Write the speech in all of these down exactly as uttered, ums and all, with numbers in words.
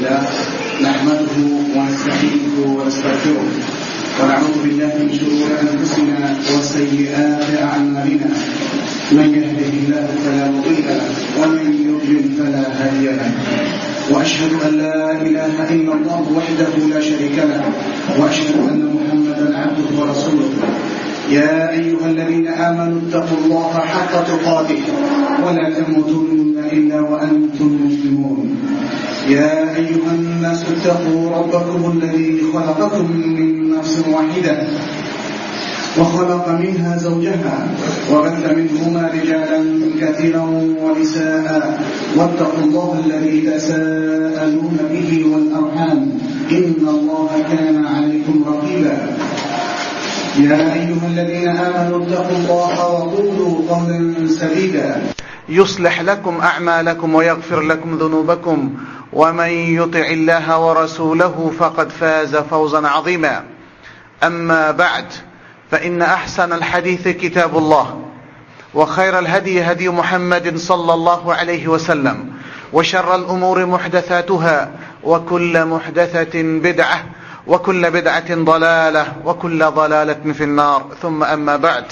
لله نحمده ونستعينه ونستغفره ونعوذ بالله من شرور أنفسنا وسيئات أعمالنا من يهده الله فلا مضل له ومن يضلل فلا هادي له وأشهد أن لا إله إلا الله وحده لا شريك له وأشهد أن محمدا عبده ورسوله يا أيها الذين آمنوا اتقوا الله حق تقاته ولا تموتن إلا وأنتم مسلمون يا أيها الناس اتقوا ربكم الذي خلقكم من نفس واحدة وخلق منها زوجها وبث منهما رجالا كثيرا ونساء واتقوا الله الذي تساءلون به والأرحام إن الله كان عليكم رقيبا يا أيها الذين آمنوا اتقوا الله وقولوا قولا سديدا يصلح لكم أعمالكم ويغفر لكم ذنوبكم ومن يطع الله ورسوله فقد فاز فوزا عظيما أما بعد فإن أحسن الحديث كتاب الله وخير الهدي هدي محمد صلى الله عليه وسلم وشر الأمور محدثاتها وكل محدثة بدعة وكل بدعة ضلالة وكل ضلالة في النار ثم أما بعد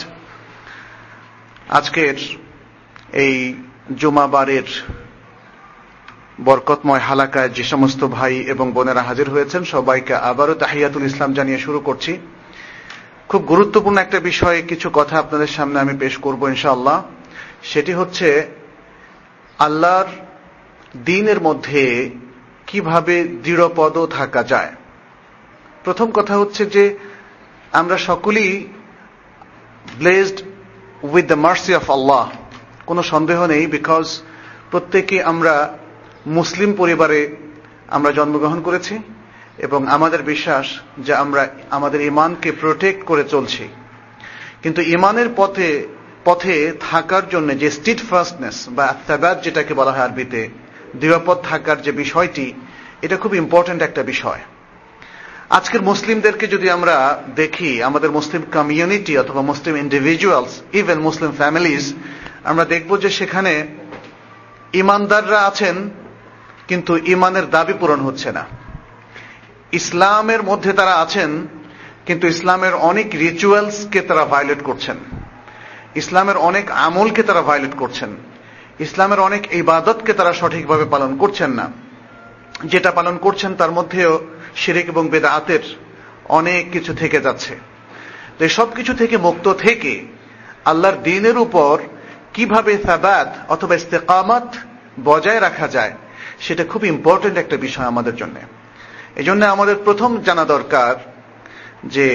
আজকের এই জুমাবারের বরকতময় হালাকায় যে সমস্ত ভাই এবং বোনেরা হাজির হয়েছেন সবাইকে আবারও তাহিয়াতুল ইসলাম জানিয়ে শুরু করছি। খুব গুরুত্বপূর্ণ একটা বিষয়ে কিছু কথা আপনাদের সামনে আমি পেশ করব ইনশাআল্লাহ। সেটি হচ্ছে আল্লাহর দ্বীনের মধ্যে কিভাবে দৃঢ়পদ থাকা যায়। প্রথম কথা হচ্ছে যে আমরা সকলেই blessed with the mercy of Allah, কোনো সন্দেহ নেই, বিকজ প্রত্যেকে আমরা মুসলিম পরিবারে আমরা জন্মগ্রহণ করেছি এবং আমাদের বিশ্বাস যে আমরা আমাদের ঈমানকে প্রোটেক্ট করে চলছি। কিন্তু ঈমানের পথে পথে থাকার জন্য যে স্টিডফাস্টনেস বা সাবাত যেটাকে বলা হয় আরবিতে, দৃঢ়পদ থাকার যে বিষয়টি, এটা খুব ইম্পর্ট্যান্ট একটা বিষয়। আজকের মুসলিমদেরকে যদি আমরা দেখি, আমাদের মুসলিম কমিউনিটি অথবা Muslim individuals, even Muslim families, আমরা দেখব যে সেখানে ইমানদাররা আছেন কিন্তু ইমানের দাবি পূরণ হচ্ছে না। ইসলামের মধ্যে তারা আছেন কিন্তু ইসলামের অনেক রিচুয়ালসকে তারা ভায়োলেট করছেন, ইসলামের অনেক আমলকে তারা ভায়োলেট করছেন, ইসলামের অনেক ইবাদতকে তারা সঠিকভাবে পালন করছেন না। যেটা পালন করছেন তার মধ্যেও শিরক এবং বেদাতের অনেক কিছু থেকে যাচ্ছে। তো সব কিছু থেকে মুক্ত থেকে আল্লাহর দ্বীনের উপর কিভাবে সাবাত অথবা ইস্তেকামত বজায় রাখা যায়, সেটা খুব ইম্পর্টেন্ট একটা বিষয় আমাদের জন্য। এই জন্য আমাদের প্রথম জানা দরকার যে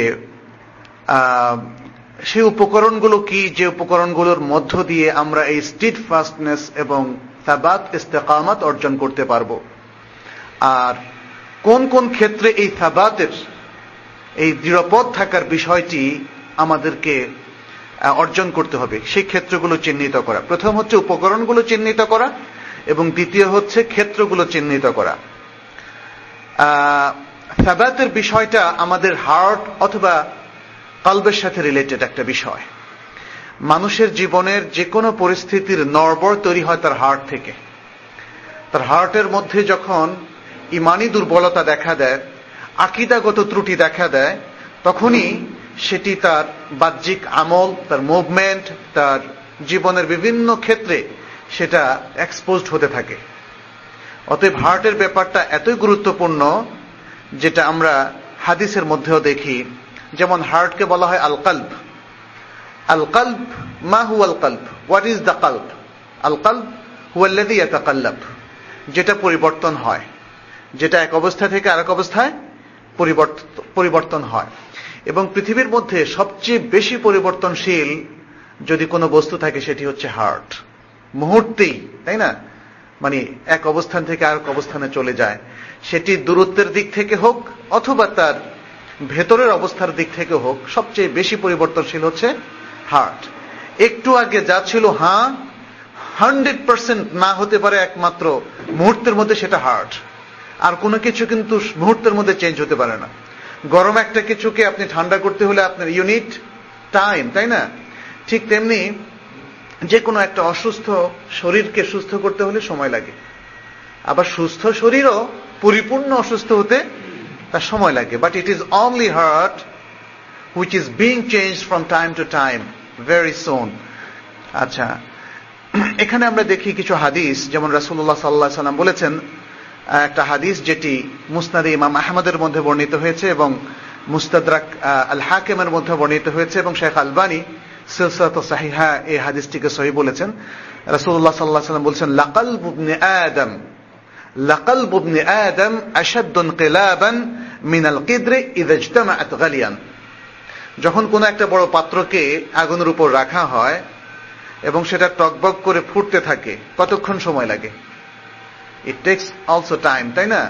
সেই উপকরণগুলো কি, যে উপকরণগুলোর মধ্য দিয়ে আমরা এই স্টিডফাস্টনেস এবং সাবাত ইস্তেকামত অর্জন করতে পারবো, আর কোন কোন ক্ষেত্রে এই সাবাতের, এই দৃঢ়পদ থাকার বিষয়টি আমাদেরকে অর্জন করতে হবে, সেই ক্ষেত্রগুলো চিহ্নিত করা। প্রথম হচ্ছে উপকরণগুলো চিহ্নিত করা এবং দ্বিতীয় হচ্ছে ক্ষেত্রগুলো চিহ্নিত করা। সাবাতের বিষয়টা আমাদের হার্ট অথবা কলবের সাথে রিলেটেড একটা বিষয়। মানুষের জীবনের যে কোনো পরিস্থিতির নড়বড় তৈরি হয় তার হার্ট থেকে। তার হার্টের মধ্যে যখন ইমানি দুর্বলতা দেখা দেয়, আকীদাগত ত্রুটি দেখা দেয়, তখনই সেটি তার বাহ্যিক আমল, তার মুভমেন্ট, তার জীবনের বিভিন্ন ক্ষেত্রে সেটা এক্সপোজড হতে থাকে। অতএব হার্টের ব্যাপারটা এতই গুরুত্বপূর্ণ, যেটা আমরা হাদিসের মধ্যেও দেখি। যেমন হার্টকে বলা হয় আল কলব। আল কলব মা হুয়া আল কলব, হোয়াট ইজ দ্য কলব? আল কলব হুয়া আল্লাযী ইয়াতাকাল্লাব, যেটা পরিবর্তন হয়, যেটা এক অবস্থা থেকে আরেক অবস্থায় পরিবর্তন হয়। এবং পৃথিবীর মধ্যে সবচেয়ে বেশি পরিবর্তনশীল যদি কোনো বস্তু থাকে সেটি হচ্ছে হার্ট। মুহূর্তেই, তাই না, মানে এক অবস্থান থেকে আরেক অবস্থানে চলে যায়। সেটি দূরত্বের দিক থেকে হোক অথবা তার ভেতরের অবস্থার দিক থেকে হোক, সবচেয়ে বেশি পরিবর্তনশীল হচ্ছে হার্ট। একটু আগে যা ছিল হ্যাঁ হান্ড্রেড পার্সেন্ট না হতে পারে একমাত্র মুহূর্তের মধ্যে, সেটা হার্ট। আর কোনো কিছু কিন্তু মুহূর্তের মধ্যে চেঞ্জ হতে পারে না। গরম একটা কিছুকে আপনি ঠান্ডা করতে হলে আপনার ইউনিট টাইম, তাই না? ঠিক তেমনি যে কোনো একটা অসুস্থ শরীরকে সুস্থ করতে হলে সময় লাগে। আবার সুস্থ শরীরও পরিপূর্ণ অসুস্থ হতে তার সময় লাগে, but it is only heart which is being changed from time to time very soon. আচ্ছা, এখানে আমরা দেখি কিছু হাদিস, যেমন রাসূলুল্লাহ সাল্লাল্লাহু আলাইহি ওয়াসাল্লাম বলেছেন, একটা হাদিস যেটি মুসনাদে ইমাম আহমদের মধ্যে বর্ণিত হয়েছে এবং মুস্তাদরাক আল হাকিমের মধ্যে বর্ণিত হয়েছে, এবং শেখ আলবানী সিলসিলাতুস সাহিহা এই হাদিসটিকে সহিহ বলেছেন। রাসূলুল্লাহ সাল্লাল্লাহু আলাইহি ওয়াসাল্লাম বলেছেন, লাকালবু ইবনে আদম লাকালবু ইবনে আদম আশাদ্দু ইনকিলাবান মিনাল কিদরি ইযা ইজতামাআত গালিয়ান। যখন কোনো একটা বড় পাত্রকে আগুনের উপর রাখা হয় এবং সেটা টকবক করে ফুটতে থাকে, কতক্ষণ সময় লাগে? ইট টেকস অলসো টাইম, তাই না?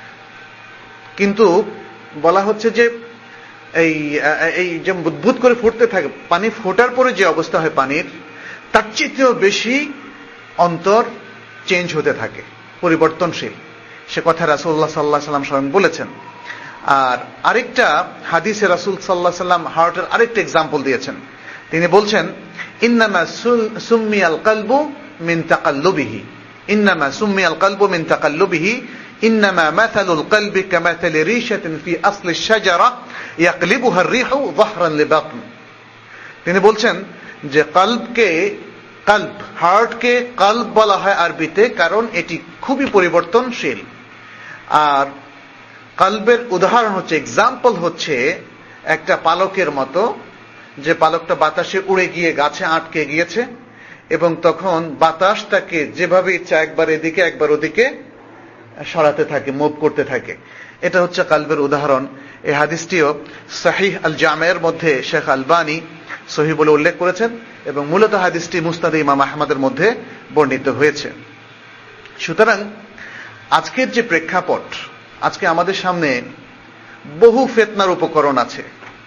কিন্তু বলা হচ্ছে যে এই এই যে বুদবুদ করে ফুটতে থাকে, পানি ফোটার পরে যে অবস্থা হয় পানির, তার চেয়েও বেশি অন্তর চেঞ্জ হতে থাকে, পরিবর্তনশীল। সে কথা রাসূলুল্লাহ সাল্লাল্লাহু আলাইহি ওয়াসাল্লাম স্বয়ং বলেছেন। আর আরেকটা হাদিসে রাসূল সাল্লাল্লাহু আলাইহি ওয়াসাল্লাম হার্টের আরেকটা এক্সাম্পল দিয়েছেন। তিনি বলছেন, ইন্নামা সুম্মিয়াল কলবু মিন তাকাল্লুবিহি ইন্নামা সুম্মিয়াল কলবু মিন তাকাল্লুবিহি ইন্নামা মাসালুল কলবি কামাসালি রিশাতিন ফি আসলি শাজারা ইয়াকলিবুহা আর-রিহু যাহরান লিবাতন। তিনি বলছেন যে কলবকে কলব হার্টকে কলব বলা হয় আরবিতে, কারণ এটি খুবই পরিবর্তনশীল। আর কলবের উদাহরণ হচ্ছে, এক্সাম্পল হচ্ছে একটা পালকের মতো, যে পালকটা বাতাসে উড়ে গিয়ে গাছে আটকে গিয়েছে এবং তখন বাতাস তাকে যেভাবে ইচ্ছা একবার এদিকে একবার ওদিকে সরাতে থাকে, মুভ করতে থাকে। এটা হচ্ছে কলবের উদাহরণ। এই হাদিসটিও সহিহ আল জামের মধ্যে শেখ আলবানী সহিহ বলে উল্লেখ করেছেন এবং মূলত হাদিসটি মুসনাদে ইমাম আহমদের মধ্যে বর্ণিত হয়েছে। সুতরাং আজকের যে প্রেক্ষাপট, আজকে আমাদের সামনে বহু ফিতনার উপকরণ আছে,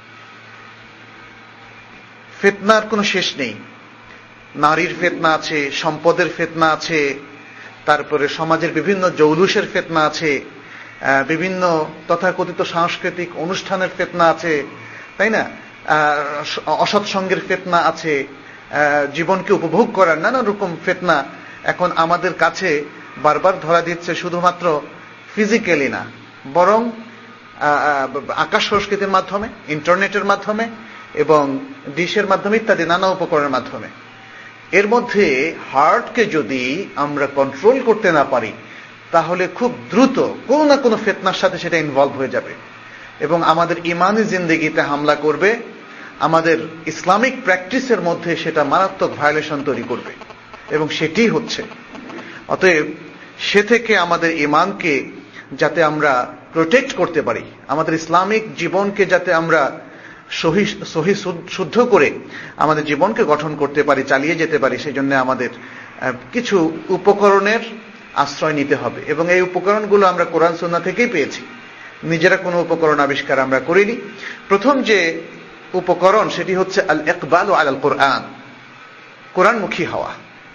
ফিতনার কোনো শেষ নেই। নারীর ফিতনা আছে, সম্পদের ফিতনা আছে, তারপরে সমাজের বিভিন্ন জৌলুসের ফিতনা আছে, বিভিন্ন তথাকথিত সাংস্কৃতিক অনুষ্ঠানের ফিতনা আছে, তাই না? অসৎসঙ্গের ফিতনা আছে, জীবনকে উপভোগ করার নানা রকম ফিতনা এখন আমাদের কাছে বারবার ধরা দিচ্ছে। শুধুমাত্র ফিজিক্যালি না, বরং আকাশ সংস্কৃতির মাধ্যমে, ইন্টারনেটের মাধ্যমে এবং ডিশের মাধ্যমে ইত্যাদি নানা উপকরণের মাধ্যমে। এর মধ্যে হার্টকে যদি আমরা কন্ট্রোল করতে না পারি, তাহলে খুব দ্রুত কোনো না কোনো ফিতনার সাথে সেটা ইনভলভ হয়ে যাবে এবং আমাদের ইমানি জিন্দেগিতে হামলা করবে, আমাদের ইসলামিক প্র্যাকটিসের মধ্যে সেটা মারাত্মক ভায়োলেশন তৈরি করবে এবং সেটি হচ্ছে। অতএব সে থেকে আমাদের ইমানকে যাতে আমরা প্রোটেক্ট করতে পারি, আমাদের ইসলামিক জীবনকে যাতে আমরা সহি সহি শুদ্ধ করে আমাদের জীবনকে গঠন করতে পারি, চালিয়ে যেতে পারি, সেই জন্য আমাদের কিছু উপকরণের আশ্রয় নিতে হবে এবং এই উপকরণগুলো আমরা কোরআন সুন্নাহ থেকেই পেয়েছি। নিজেরা কোনো উপকরণ আবিষ্কার আমরা করিনি। প্রথম যে উপকরণ সেটি হচ্ছে আল ইকবাল আলাল কোরআন, কোরআনমুখী হওয়া।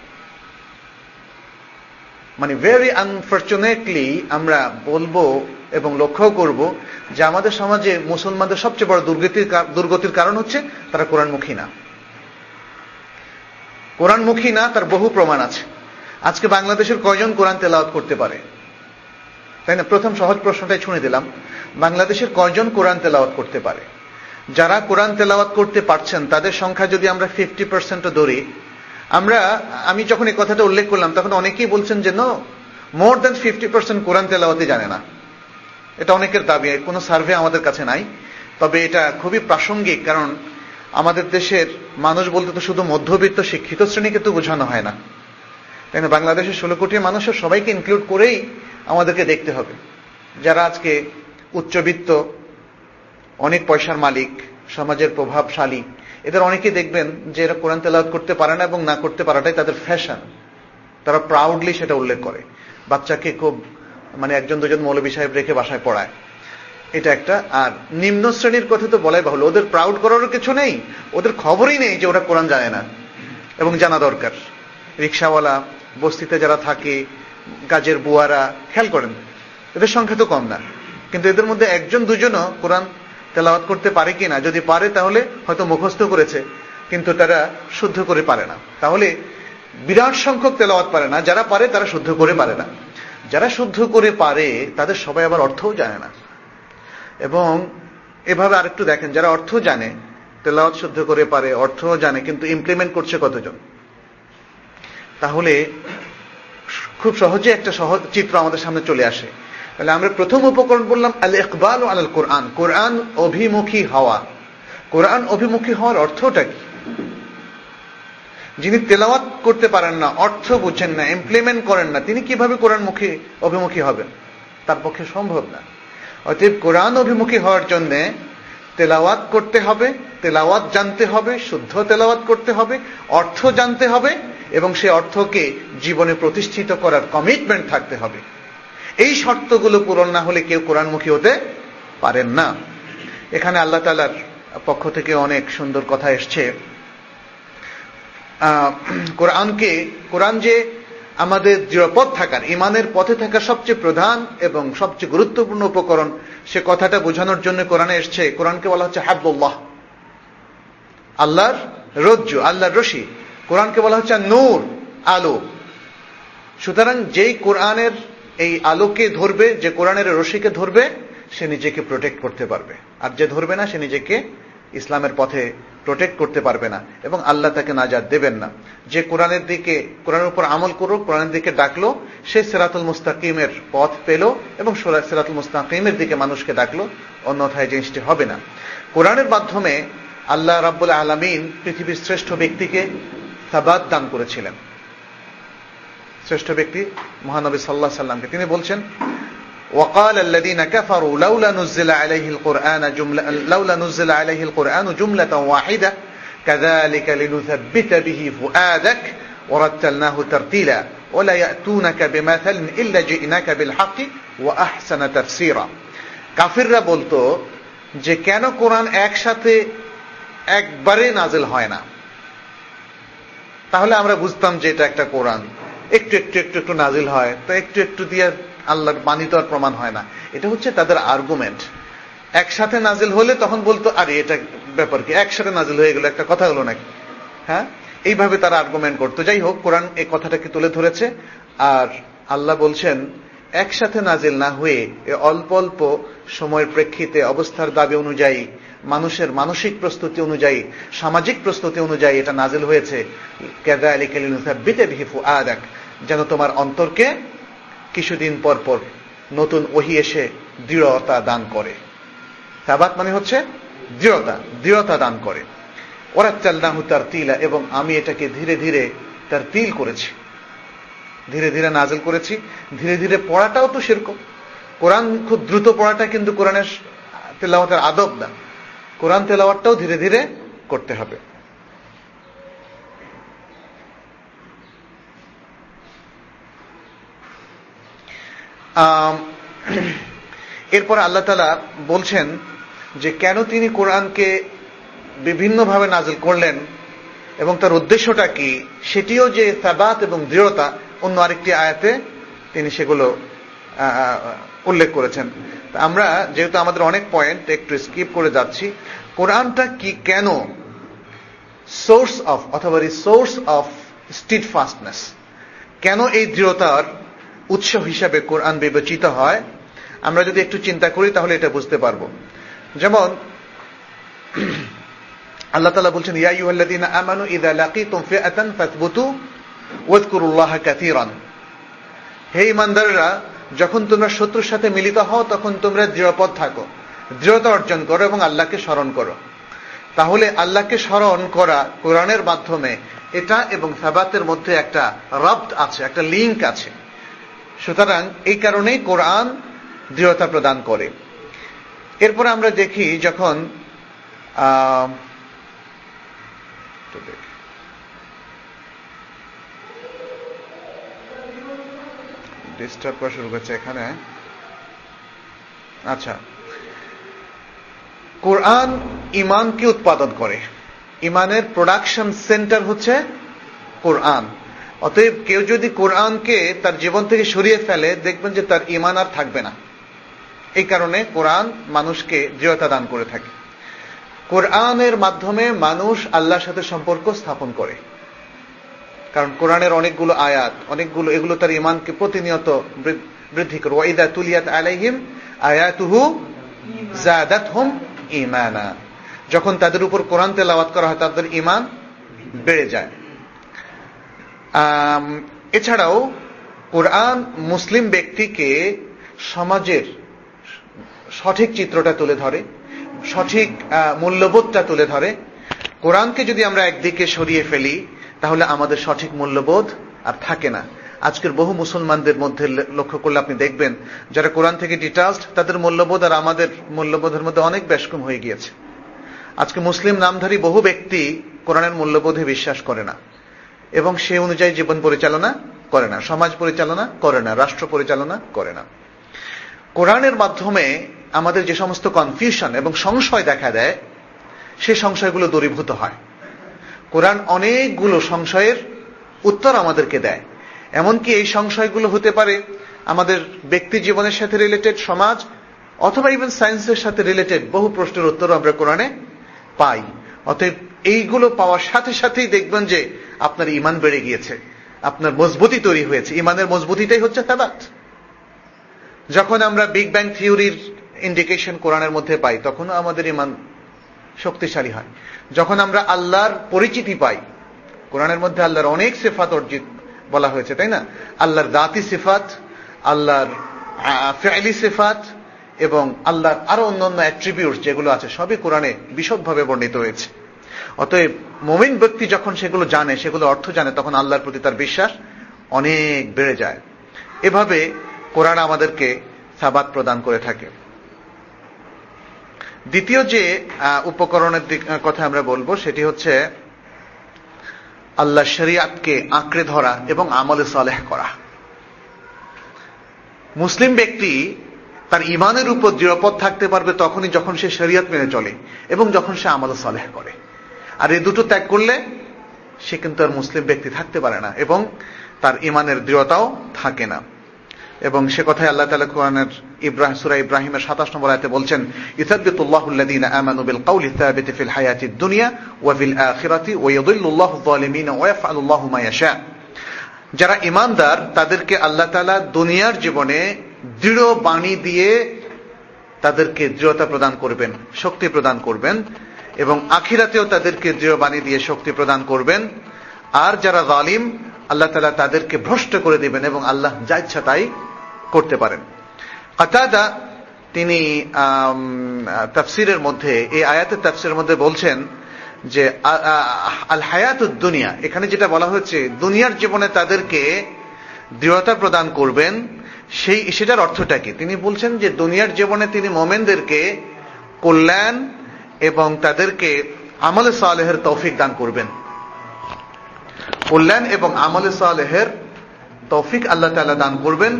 মানে ভেরি আনফরচুনেটলি আমরা বলবো এবং লক্ষ্য করব যে আমাদের সমাজে মুসলমানদের সবচেয়ে বড় দুর্গতির দুর্গতির কারণ হচ্ছে তারা কোরআনমুখী না। কোরআনমুখী না, তার বহু প্রমাণ আছে। আজকে বাংলাদেশের কয়জন কোরআন তেলাওয়াত করতে পারে? তাই না? প্রথম সহজ প্রশ্নটাই ছুঁড়ে দিলাম, বাংলাদেশের কয়জন কোরআন তেলাওয়াত করতে পারে? যারা কোরআন তেলাওয়াত করতে পারছেন তাদের সংখ্যা যদি আমরা ফিফটি পার্সেন্টও ধরি, আমরা আমি যখন এই কথাটা উল্লেখ করলাম তখন অনেকেই বলছেন যে no, more than fifty percent কোরআন তেলাওয়াতই জানে না। এটা অনেকের দাবি, কোনো সার্ভে আমাদের কাছে নাই, তবে এটা খুবই প্রাসঙ্গিক। কারণ আমাদের দেশের মানুষ বলতে তো শুধু মধ্যবিত্ত শিক্ষিত শ্রেণীকে তো বোঝানো হয় না, তাই না? বাংলাদেশের ষোলো কোটি মানুষের সবাইকে ইনক্লুড করেই আমাদেরকে দেখতে হবে। যারা আজকে উচ্চবিত্ত, অনেক পয়সার মালিক, সমাজের প্রভাবশালী, এদের অনেকেই দেখবেন যে এরা কোরআন তেলাওয়াত করতে পারে না এবং না করতে পারাটাই তাদের ফ্যাশন। তারা প্রাউডলি সেটা উল্লেখ করে, বাচ্চাকে খুব মানে একজন দুজন মৌলবী সাহেব রেখে বাসায় পড়ায়, এটা একটা। আর নিম্ন শ্রেণীর কথা তো বলাই বাহুল্য, ওদের প্রাউড করারও কিছু নেই, ওদের খবরই নেই যে ওরা কোরআন জানে না এবং জানা দরকার। রিক্সাওয়ালা, বস্তিতে যারা থাকে, কাজের বুয়ারা, খেয়াল করেন এদের সংখ্যা তো কম না, কিন্তু এদের মধ্যে একজন দুজনও কোরআন তেলাওয়াত করতে পারে কিনা, যদি পারে তাহলে হয়তো মুখস্থ করেছে, কিন্তু তারা শুদ্ধ করে পারে না। তাহলে বিরাট সংখ্যক তেলাওয়াত পারে না, যারা পারে তারা শুদ্ধ করে পারে না। যারা শুদ্ধ করে পারে তাদের সবাই আবার অর্থও জানে না। এবং এভাবে আরেকটু দেখেন, যারা অর্থ জানে, তেলাওয়াত শুদ্ধ করে পারে, অর্থও জানে, কিন্তু ইমপ্লিমেন্ট করছে কতজন? তাহলে খুব সহজে একটা সহজ চিত্র আমাদের সামনে চলে আসে। তাহলে আমরা প্রথম উপকরণ বললাম আল ইকবাল আলাল কোরআন, কোরআন অভিমুখী হওয়া। কোরআন অভিমুখী হওয়ার অর্থটা কি? যিনি তেলাওয়াত করতে পারেন না, অর্থ বুঝেন না, ইমপ্লিমেন্ট করেন না, তিনি কিভাবে কোরআন মুখী অভিমুখী হবেন? তার পক্ষে সম্ভব না। অতএব কোরআন অভিমুখী হওয়ার জন্য তেলাওয়াত করতে হবে, তেলাওয়াত জানতে হবে, শুদ্ধ তেলাওয়াত করতে হবে, অর্থ জানতে হবে, এবং সেই অর্থকে জীবনে প্রতিষ্ঠিত করার কমিটমেন্ট থাকতে হবে। এই শর্তগুলো পূরণ না হলে কেউ কোরআনমুখী হতে পারেন না। এখানে আল্লাহ তাআলার পক্ষ থেকে অনেক সুন্দর কথা এসছে। কোরআনকে, কোরআন যে আমাদের দৃঢ়পথ থাকার, ইমানের পথে থাকার সবচেয়ে প্রধান এবং সবচেয়ে গুরুত্বপূর্ণ উপকরণ, সে কথাটা বোঝানোর জন্য কোরআনে এসছে। কোরআনকে বলা হচ্ছে হাবলুল্লাহ, আল্লাহর রজ্জু, আল্লাহর রশি। কোরআনকে বলা হচ্ছে নূর, আলো। সুতরাং যেই কোরআনের এই আলোকে ধরবে, যে কোরআনের রশিকে ধরবে, সে নিজেকে প্রোটেক্ট করতে পারবে। আর যে ধরবে না, সে নিজেকে ইসলামের পথে প্রোটেক্ট করতে পারবে না, এবং আল্লাহ তাকে নাজাত দেবেন না। যে কোরআনের দিকে, কোরআনের উপর আমল করো, কোরআনের দিকে ডাকলো, সে সিরাতুল মুস্তাকিমের পথ পেল এবং সিরাতুল মুস্তাকিমের দিকে মানুষকে ডাকলো, অন্যথায় জিনিসটি হবে না। কোরআনের মাধ্যমে আল্লাহ রাব্বুল আলামিন পৃথিবীর শ্রেষ্ঠ ব্যক্তিকে সাবাত দান করেছিলেন। শ্রেষ্ঠ ব্যক্তি মহানবী সাল্লাল্লাহু আলাইহি সাল্লামকে। তিনি বলছেন, وقال الذين كفروا لولا نزل عليه القرآن جملة لولا نزل عليه القرآن جملة واحدة كذلك لنثبت به فؤادك ورتلناه ترتيلا ولا يأتونك بمثل إلا جئناك بالحق وأحسن تفسيرا। কাফিররা বলতো যে কেন কোরআন একসাথে একবারে নাজিল হয় না? তাহলে আমরা বুঝতাম যে এটা একটা কোরআন, একটু একটু একটু একটু নাজিল হয়, তো একটু একটু দিয়ে আল্লাহর বাণী তো আর প্রমাণ হয় না। এটা হচ্ছে তাদের আর্গুমেন্ট। একসাথে নাজিল হলে তখন বলতো, আরে এটা ব্যাপার কি, একসাথে নাজিল হয়ে গেল, একটা কথা হলো নাকি? হ্যাঁ, এইভাবে তারা আর্গুমেন্ট করতো। যাই হোক, কোরআন এই কথাটাকে তুলে ধরেছে। আর আল্লাহ বলছেন, একসাথে নাজিল না হয়ে অল্প অল্প সময়ের প্রেক্ষিতে, অবস্থার দাবি অনুযায়ী, মানুষের মানসিক প্রস্তুতি অনুযায়ী, সামাজিক প্রস্তুতি অনুযায়ী এটা নাজিল হয়েছে। কাযালিকা লিনুসাব্বিতা বিহি ফুআদাক, যেন তোমার অন্তরকে কিছুদিন পর পর নতুন ওহী এসে দৃঢ়তা দান করে। সাবাত মানে হচ্ছে দৃঢ়তা, দৃঢ়তা দান করে। ওয়ারাত্তালনাহু তারতিলা, এবং আমি এটাকে ধীরে ধীরে তারতিল করেছি, ধীরে ধীরে নাজিল করেছি। ধীরে ধীরে পড়াটাও তো সেরকম। কোরআন খুব দ্রুত পড়াটা কিন্তু কোরআনের তেলাওয়াতের আদব না। কোরআন তেলাওয়াতটাও ধীরে ধীরে করতে হবে। এরপর আল্লাহ তাআলা বলছেন যে কেন তিনি কোরআনকে বিভিন্নভাবে নাজিল করলেন এবং তার উদ্দেশ্যটা কি, সেটিও যে সাবাত এবং দৃঢ়তা, অন্য আরেকটি আয়াতে তিনি সেগুলো উল্লেখ করেছেন। আমরা যেহেতু আমাদের অনেক পয়েন্ট একটু স্কিপ করে যাচ্ছি, কোরআনটা কি, কেন সোর্স অফ অথবা রিসোর্স অফ স্টিডফাস্টনেস, কেন এই দৃঢ়তার উৎস হিসাবে কোরআন বিবেচিত হয়, আমরা যদি একটু চিন্তা করি তাহলে এটা বুঝতে পারবো। যেমন আল্লাহ তাআলা বলছেন, ইয়া আইয়ুহাল্লাযীনা আমানু ইযা লাকীতুম ফিআতান ফাসবুতু ওয়াযকুরুল্লাহা কাসীরান। হে ঈমানদাররা, যখন তোমরা শত্রুর সাথে মিলিত হও তখন তোমরা দৃঢ়পদ থাকো, দৃঢ়তা অর্জন করো এবং আল্লাহকে স্মরণ করো। তাহলে আল্লাহকে স্মরণ করা কোরআনের মাধ্যমে, এটা এবং সাবাতের মধ্যে একটা রবত আছে, একটা লিংক আছে। সুতরাং এই কারণেই কোরআন দৃঢ়তা প্রদান করে। এরপর আমরা দেখি, যখন ডিস্টার্ব করা শুরু করছে এখানে। আচ্ছা, কোরআন ঈমানকে উৎপাদন করে, ঈমানের প্রোডাকশন সেন্টার হচ্ছে কোরআন। অতএব কেউ যদি কোরআনকে তার জীবন থেকে সরিয়ে ফেলে, দেখবেন যে তার ঈমান আর থাকবে না। এই কারণে কোরআন মানুষকে দৃঢ়তা দান করে থাকে। কোরআনের মাধ্যমে মানুষ আল্লাহর সাথে সম্পর্ক স্থাপন করে। কারণ কোরআনের অনেকগুলো আয়াত, অনেকগুলো এগুলো তার ঈমানকে প্রতিনিয়ত বৃদ্ধি করে। ওয়া ইযা তুলিয়াত আলাইহিম আয়াতুহু যাদাতহুম ঈমানা, যখন তাদের উপর কোরআন তেলাওয়াত করা হয় তাদের ঈমান বেড়ে যায়। এছাড়াও কোরআন মুসলিম ব্যক্তিকে সমাজের সঠিক চিত্রটা তুলে ধরে, সঠিক মূল্যবোধটা তুলে ধরে। কোরআনকে যদি আমরা একদিকে সরিয়ে ফেলি তাহলে আমাদের সঠিক মূল্যবোধ আর থাকে না। আজকের বহু মুসলমানদের মধ্যে লক্ষ্য করলে আপনি দেখবেন যারা কোরআন থেকে ডিটাচড, তাদের মূল্যবোধ আর আমাদের মূল্যবোধের মধ্যে অনেক ব্যস্কম হয়ে গিয়েছে। আজকে মুসলিম নামধারী বহু ব্যক্তি কোরআনের মূল্যবোধে বিশ্বাস করে না এবং সে অনুযায়ী জীবন পরিচালনা করে না, সমাজ পরিচালনা করে না, রাষ্ট্র পরিচালনা করে না। কোরআনের মাধ্যমে আমাদের যে সমস্ত কনফিউশন এবং সংশয় দেখা দেয়, সে সংশয়গুলো দূরীভূত হয়। কোরআন অনেকগুলো সংশয়ের উত্তর আমাদেরকে দেয়। এমনকি এই সংশয়গুলো হতে পারে আমাদের ব্যক্তি জীবনের সাথে রিলেটেড, সমাজ অথবা ইভেন সায়েন্সের সাথে রিলেটেড বহু প্রশ্নের উত্তর আমরা কোরআনে পাই। অতএব এইগুলো পাওয়ার সাথে সাথেই দেখবেন যে আপনার ঈমান বেড়ে গিয়েছে, আপনার মজবুতি তৈরি হয়েছে। ঈমানের মজবুতিটাই হচ্ছে তাবাত। যখন আমরা বিগ ব্যাং থিওরির ইন্ডিকেশন কোরআনের মধ্যে পাই তখনও আমাদের ঈমান শক্তিশালী হয়। যখন আমরা আল্লাহর পরিচিতি পাই, কোরআনের মধ্যে আল্লাহর অনেক সিফাত অর্জিত বলা হয়েছে, তাই না? আল্লাহর দাতি সিফাত, আল্লাহর ফি'লি সিফাত এবং আল্লাহর আরো অন্যান্য অ্যাট্রিবিউটস যেগুলো আছে সবই কোরআনে বিশদভাবে বর্ণিত হয়েছে। অতএব মুমিন ব্যক্তি যখন সেগুলো জানে, সেগুলো অর্থ জানে, তখন আল্লাহর প্রতি তার বিশ্বাস অনেক বেড়ে যায়। এভাবে কোরআন আমাদেরকে সাবাত প্রদান করে থাকে। দ্বিতীয় যে উপকরণের কথা আমরা বলবো সেটি হচ্ছে আল্লাহ শরিয়াতকে আঁকড়ে ধরা এবং আমলে সালেহ করা। মুসলিম ব্যক্তি তার ঈমানের উপর দৃঢ়পদ থাকতে পারবে তখনই যখন সে শরিয়ত মেনে চলে এবং যখন সে আমলে সালেহ করে। আর এই দুটো ত্যাগ করলে সে কিন্তু আর মুসলিম ব্যক্তি থাকতে পারে না এবং তার ঈমানের দৃঢ়তাও থাকে না। এবং সে কথাই আল্লাহ তাআলা কোরআনের ইব্রাহিম সূরা ইব্রাহিমের সাতাশ নম্বর আয়াতে বলছেন, ইউসাব্বিতুল্লাহু আল্লাযীনা আমানু বিল কওলি সাবিতি ফিল হায়াতিদ দুনিয়া ওয়া ফিল আখিরাতি ওয়া ইউযিল্লুল্লাহু যালিমিনা ওয়া ইয়াফআলুল্লাহু মা ইয়াশা। যারা ঈমানদার তাদেরকে আল্লাহ তাআলা দুনিয়ার জীবনে দৃঢ় বাণী দিয়ে তাদেরকে দৃঢ়তা প্রদান করবেন, শক্তি প্রদান করবেন এবং আখিরাতেও তাদেরকে দৃঢ় বাণী দিয়ে শক্তি প্রদান করবেন। আর যারা জালিম, আল্লাহ তাআলা তাদেরকে ভ্রষ্ট করে দিবেন এবং আল্লাহ যা ইচ্ছা তাই করতে পারেন। কাতাদা তিনি তাফসিরের মধ্যে, এই আয়াতের তাফসিরের মধ্যে বলছেন যে আল হায়াতুদ দুনিয়া, এখানে যেটা বলা হচ্ছে দুনিয়ার জীবনে তাদেরকে দৃঢ়তা প্রদান করবেন, সেই সেটার অর্থটা কি? তিনি বলছেন যে দুনিয়ার জীবনে তিনি মুমিনদেরকে কল্যাণ এবং তাদেরকে আমলে সালেহের তৌফিক দান করবেন। কল্যাণ এবং আমলে সালেহের তৌফিক আল্লাহ তাআলা দান করবেন।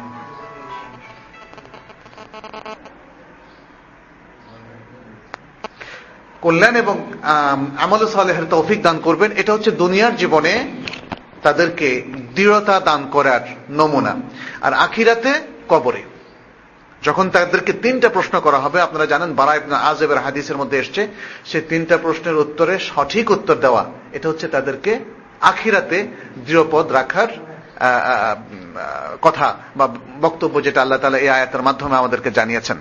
কল্যাণ এবং আমলে সালেহের তৌফিক দান করবেন, এটা হচ্ছে দুনিয়ার জীবনে তাদেরকে দৃঢ়তা দান করার নমুনা। আর আখিরাতে কবরে যখন তাদেরকে তিনটা প্রশ্ন করা হবে, আপনারা জানেন বারা ইবনে আযিবের হাদিসের মধ্যে এসেছে, সেই তিনটা প্রশ্নের উত্তরে সঠিক উত্তর দেওয়া, এটা হচ্ছে তাদেরকে আখিরাতে দৃঢ়পদ রাখার কথা বা বক্তব্য, যেটা আল্লাহ তাআলা এই আয়াতের মাধ্যমে আমাদেরকে জানিয়েছেন।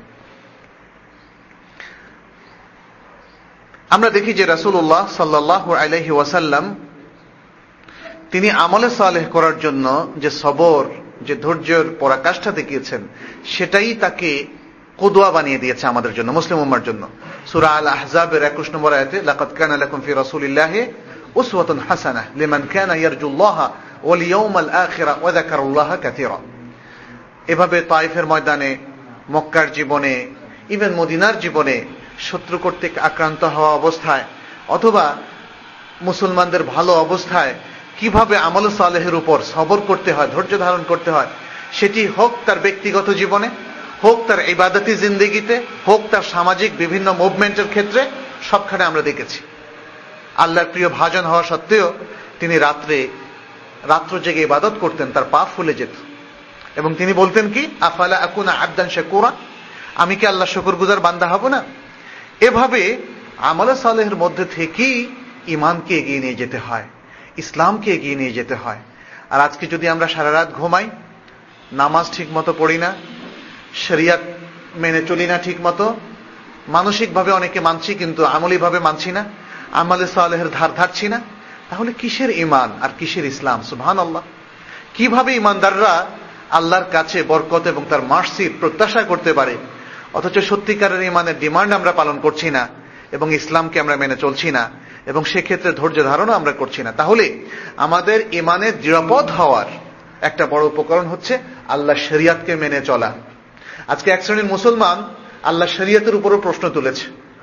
আমরা দেখি যে রাসূলুল্লাহ সাল্লাল্লাহু আলাইহি ওয়াসাল্লাম তিনি আমলে সালেহ করার জন্য যে সবর, যে ধৈর্যের পরাকাষ্ঠা দেখিয়েছেন, সেটাই তাকে কুদওয়া বানিয়ে দিয়েছে আমাদের জন্য, মুসলিম উম্মার জন্য। সূরা আল আহজাবের একুশ নম্বর আয়াতে লাকাদ কানা লাকুম ফি রাসূলিল্লাহি উসওয়াতুন হাসানাহ লিমান কানা ইয়ারজুল্লাহা ওয়াল ইয়াউমাল আখিরা ওয়া যাকারাল্লাহা কাসীরা। এভাবে তায়েফের ময়দানে, মক্কার জীবনে, ইভেন মদিনার জীবনে শত্রু কর্তৃক আক্রান্ত হওয়া অবস্থায় অথবা মুসলমানদের ভালো অবস্থায় কিভাবে আমলে সালেহের উপর সবর করতে হয়, ধৈর্য ধারণ করতে হয়, সেটি হোক তার ব্যক্তিগত জীবনে, হোক তার ইবাদতি জিন্দেগিতে, হোক তার সামাজিক বিভিন্ন মুভমেন্টের ক্ষেত্রে, সবখানে আমরা দেখেছি। আল্লাহর প্রিয় ভাজন হওয়া সত্ত্বেও তিনি রাত্রে রাত্র জেগে ইবাদত করতেন, তার পা ফুলে যেত এবং তিনি বলতেন কি, আফালা আকুনা আবদান শাকুরা, আমি কি আল্লাহ শুকরগুজার বান্দা হব না? এভাবে আমলে সালেহের মধ্যে থেকেই ঈমানকে এগিয়ে নিয়ে যেতে হয়। ইসলামকে এগিয়ে নিয়ে যেতে হয়। আর আজকে যদি আমরা সারা রাত ঘুমাই, নামাজ ঠিক মতো পড়ি না, শরিয়াত মেনে চলি না ঠিক মতো, মানসিকভাবে অনেকে মানছি কিন্তু আমলীভাবে মানছি না, আমালে সালেহের ধার ধারছি না, তাহলে কিসের ঈমান আর কিসের ইসলাম? সুবহানাল্লাহ। কিভাবে ঈমানদাররা আল্লাহর কাছে বরকত এবং তার মার্সির প্রত্যাশা করতে পারে, অথচ সত্যিকারের ঈমানের ডিমান্ড আমরা পালন করছি না এবং ইসলামকে আমরা মেনে চলছি না এবং সেক্ষেত্রে ধৈর্য ধারণও আমরা করছি না। তাহলে আমাদের ঈমানের দৃঢ়পদ হওয়ার একটা বড় উপকরণ হচ্ছে আল্লাহ শরিয়াতকে মেনে চলা। আজকে এক শ্রেণীর মুসলমান আল্লাহ শরিয়াতের উপরও প্রশ্ন তুলেছে।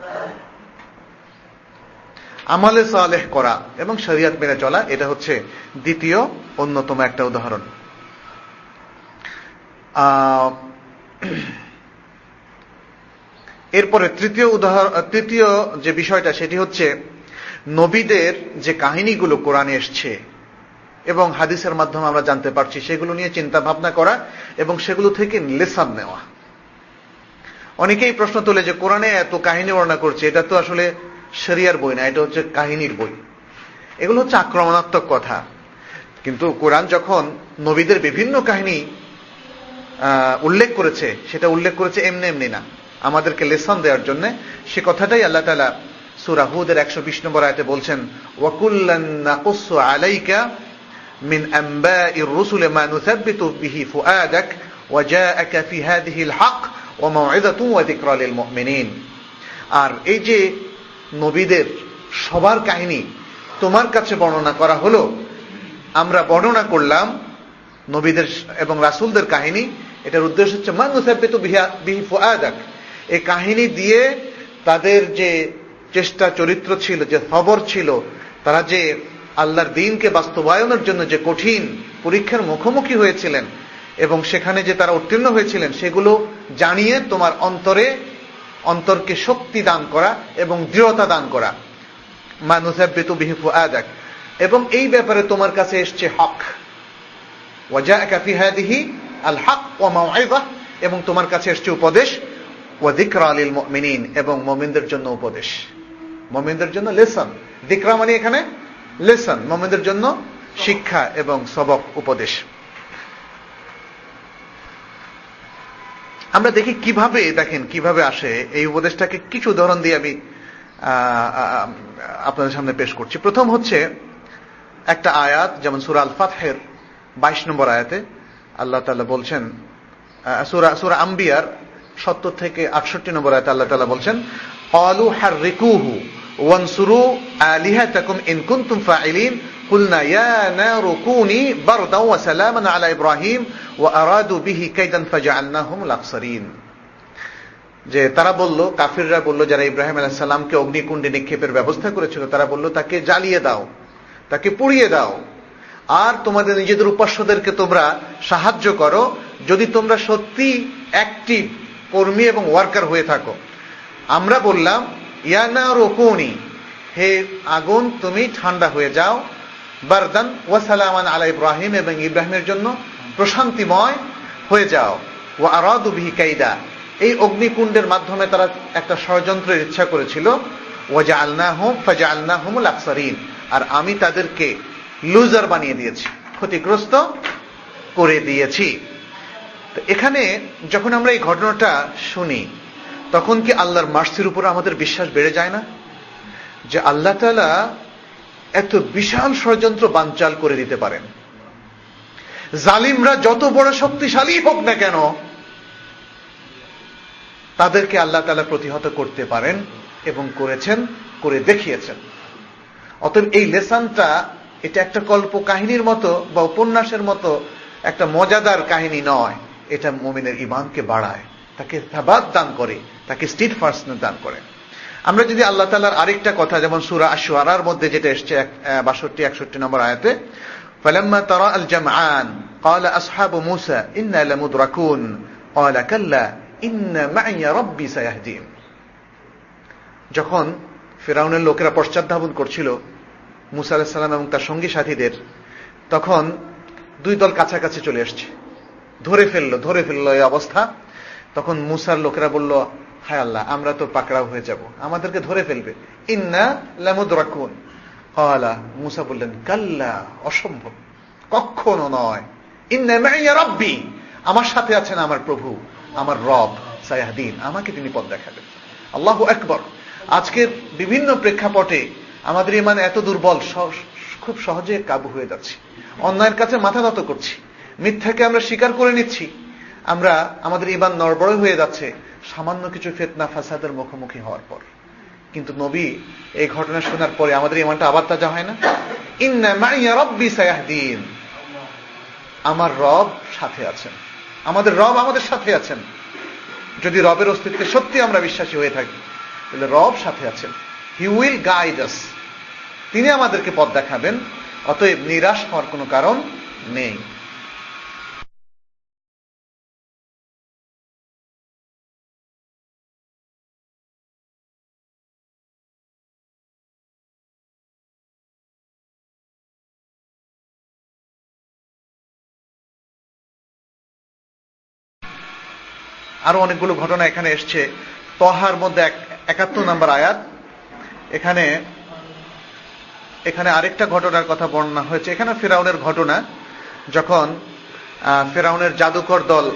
আমালে সালেহ করা এবং শরিয়াত মেনে চলা, এটা হচ্ছে দ্বিতীয় অন্যতম একটা উদাহরণ। এরপরে তৃতীয় উদাহরণ, তৃতীয় যে বিষয়টা সেটি হচ্ছে নবীদের যে কাহিনীগুলো কোরআনে এসছে এবং হাদিসের মাধ্যমে আমরা জানতে পারছি, সেগুলো নিয়ে চিন্তা ভাবনা করা এবং সেগুলো থেকে লেসন নেওয়া। অনেকেই প্রশ্ন তোলে যে কোরআনে এত কাহিনী বর্ণনা করছে, এটা তো আসলে শরিয়ার বই না, এটা হচ্ছে কাহিনীর বই। এগুলো হচ্ছে আক্রমণাত্মক কথা। কিন্তু কোরআন যখন নবীদের বিভিন্ন কাহিনী উল্লেখ করেছে, সেটা উল্লেখ করেছে এমনি এমনি না, আমাদেরকে লেসন দেওয়ার জন্য। সে কথাটাই আল্লাহ তাআলা সূরা হুদের একশো বিশ নম্বর আয়াতে বলছেন, ওয়াকুল্লান নাকুসু আলাইকা মিন আনবাইর রুসুলি মা নুসাব্বিতু বিহি ফুআদাক ওয়া জাআকা ফি হাযিহিল হক ওয়া মাউইযাতুন ওয়া যিকরা লিল মুমিনিন। আর এই যে নবীদের সবার কাহিনী তোমার কাছে বর্ণনা করা হলো, আমরা বর্ণনা করলাম নবীদের এবং রাসূলদের কাহিনী। এটার উদ্দেশ্য হচ্ছে মা নুসাব্বিতু বিহি ফুআদাক, এই কাহিনী দিয়ে তাদের যে চেষ্টা চরিত্র ছিল, যে খবর ছিল, তারা যে আল্লাহর দ্বীনকে বাস্তবায়নের জন্য যে কঠিন পরীক্ষার মুখোমুখি হয়েছিলেন এবং সেখানে যে তারা উত্তীর্ণ হয়েছিলেন, সেগুলো জানিয়ে তোমার অন্তরে অন্তরকে শক্তি দান করা এবং দৃঢ়তা দান করা। মা নুসাব্বিতু বিহি ফুআদাক, এবং এই ব্যাপারে তোমার কাছে এসছে হক। ওয়া জাআকা ফি হাযিহি আল হক ওয়া মাউইযা, এবং তোমার কাছে এসছে উপদেশ। ওয়া যিকরা লিল মুমিনিন, এবং মুমিনদের জন্য উপদেশ, মুমিনদের জন্য লেসন। যিকরা মানে এখানে লেসন, মুমিনদের জন্য শিক্ষা এবং সবক, উপদেশ। আমরা দেখি কিভাবে, দেখেন কিভাবে আসে এই উপদেশটাকে কিছু উদাহরণ দিয়ে আমি আপনাদের সামনে পেশ করছি। প্রথম হচ্ছে একটা আয়াত, যেমন সূরা আল ফাতহের বাইশ নম্বর আয়াতে আল্লাহ তাআলা বলছেন, সূরা সূরা আম্বিয়ার সত্তর থেকে আটষট্টি নম্বর আয়াতে আল্লাহ তাআলা বলছেন, ক্বালু হাররিকুহু ওয়ানসুরু আলিহাতাকুম ইন কুনতুম ফাইলিন কুলনা ইয়া নারু কুনি বারদান ওয়া সালামান আলা ইব্রাহিম ওয়া আরাদু বিহি কাইদান ফাজআলনাহুম লাখসারিন। যে তারা বলল, কাফিররা বলল, যারা ইব্রাহিম আলাইহিস সালামকে অগ্নিকুণ্ডে নিক্ষেপের ব্যবস্থা করেছিল, তারা বলল তাকে জ্বালিয়ে দাও, তাকে পুড়িয়ে দাও, আর তোমাদের নিজেদের উপাস্যদেরকে তোমরা সাহায্য করো যদি তোমরা সত্যি অ্যাক্টিভ কর্মী এবং ওয়ার্কার হয়ে থাকো। আমরা বললাম ইয়া নারু কুনি, হে আগুন তুমি ঠান্ডা হয়ে যাও, বারদান ওয়া সালামান আলা ইব্রাহিম, এবং ইব্রাহিমের জন্য প্রশান্তিময় হয়ে যাও। ওয়া আরাদু বিহি কাইদা, এই অগ্নিকুণ্ডের মাধ্যমে তারা একটা ষড়যন্ত্রের ইচ্ছা করেছিল। ওয়া জাআলনাহুম ফাজআলনাহুমুল আকসারিন, আর আমি তাদেরকে লুজার বানিয়ে দিয়েছি, ক্ষতিগ্রস্ত করে দিয়েছি। তো এখানে যখন আমরা এই ঘটনাটা শুনি, তখন কি আল্লাহর মার্সির উপর আমাদের বিশ্বাস বেড়ে যায় না? যে আল্লাহ তাআলা এত বিশাল ষড়যন্ত্র বানচাল করে দিতে পারেন। জালিমরা যত বড় শক্তিশালী হোক না কেন, তাদেরকে আল্লাহ তাআলা প্রতিহত করতে পারেন এবং করেছেন, করে দেখিয়েছেন। অতএব এই লেসনটা, এটা একটা কল্প কাহিনীর মতো বা উপন্যাসের মতো একটা মজাদার কাহিনী নয়। এটা মুমিনের ঈমানকে বাড়ায়, তাকে সাবাত দান করে, তাকে স্টিডফাস্টনেস দান করে। আমরা যদি আল্লাহ তাআলার আরেকটা কথা, যেমন সূরা আশ-শুআরার মধ্যে যেটা এসেছে বাষট্টি একষট্টি নম্বর আয়াতে, ফালাম্মা তারা আল জামআন ক্বালা আসহাবু মূসা ইন্না লামুদরাকুন ক্বালা কাল্লা ইন্না মা'ইয়া রাব্বি সায়াহদিন। যখন ফিরআউনের লোকেরা পশ্চাৎধাবন করছিল মূসা আলাইহিস সালাম এবং তার সঙ্গী সাথীদের, তখন দুই দল কাছাকাছি চলে আসছে, ধরে ফেললো ধরে ফেললো এই অবস্থা। তখন মূসার লোকেরা বলল, হায় আল্লাহ, আমরা তো পাকড়াও হয়ে যাব, আমাদেরকে ধরে ফেলবে। ইন্না লামুদরাকুন, ক্বালা, মূসা বললেন, কাল্লা, অসম্ভব, কখনো নয়, ইন্না মাইয়া রাব্বি, আমার সাথে আছেন আমার প্রভু, আমার রব, সায়াহদিন, আমাকে তিনি পথ দেখাবেন। আল্লাহু আকবার। আজকের বিভিন্ন প্রেক্ষাপটে আমাদের ঈমান এত দুর্বল, খুব সহজে কাবু হয়ে যাচ্ছে, অন্যায়ের কাছে মাথা নত করছি, মিথ্যাকে আমরা স্বীকার করে নিচ্ছি, আমরা আমাদের ঈমান নড়বড় হয়ে যাচ্ছে সামান্য কিছু ফিতনা ফাসাদের মুখোমুখি হওয়ার পর। কিন্তু নবী এই ঘটনা শোনার পরে আমাদের ঈমানটা আবার তাজা হয় না? ইন্না মাইয়া রাব্বি সায়াহদিন, আমার রব সাথে আছেন, আমাদের রব আমাদের সাথে আছেন। যদি রবের অস্তিত্বে সত্যি আমরা বিশ্বাসী হয়ে থাকি, তাহলে রব সাথে আছেন, হি উইল গাইড আস, তিনি আমাদেরকে পথ দেখাবেন। অতএব নিরাশ হওয়ার কোনো কারণ নেই। আরো অনেকগুলো ঘটনা এখানে এসছে। তহার মধ্যে একাত্তর নম্বর আয়াত, এখানে এখানে আরেকটা ঘটনার কথা বর্ণনা হয়েছে। এখানে ফিরাউনের ঘটনা, যখন ফিরাউনের জাদুকর দল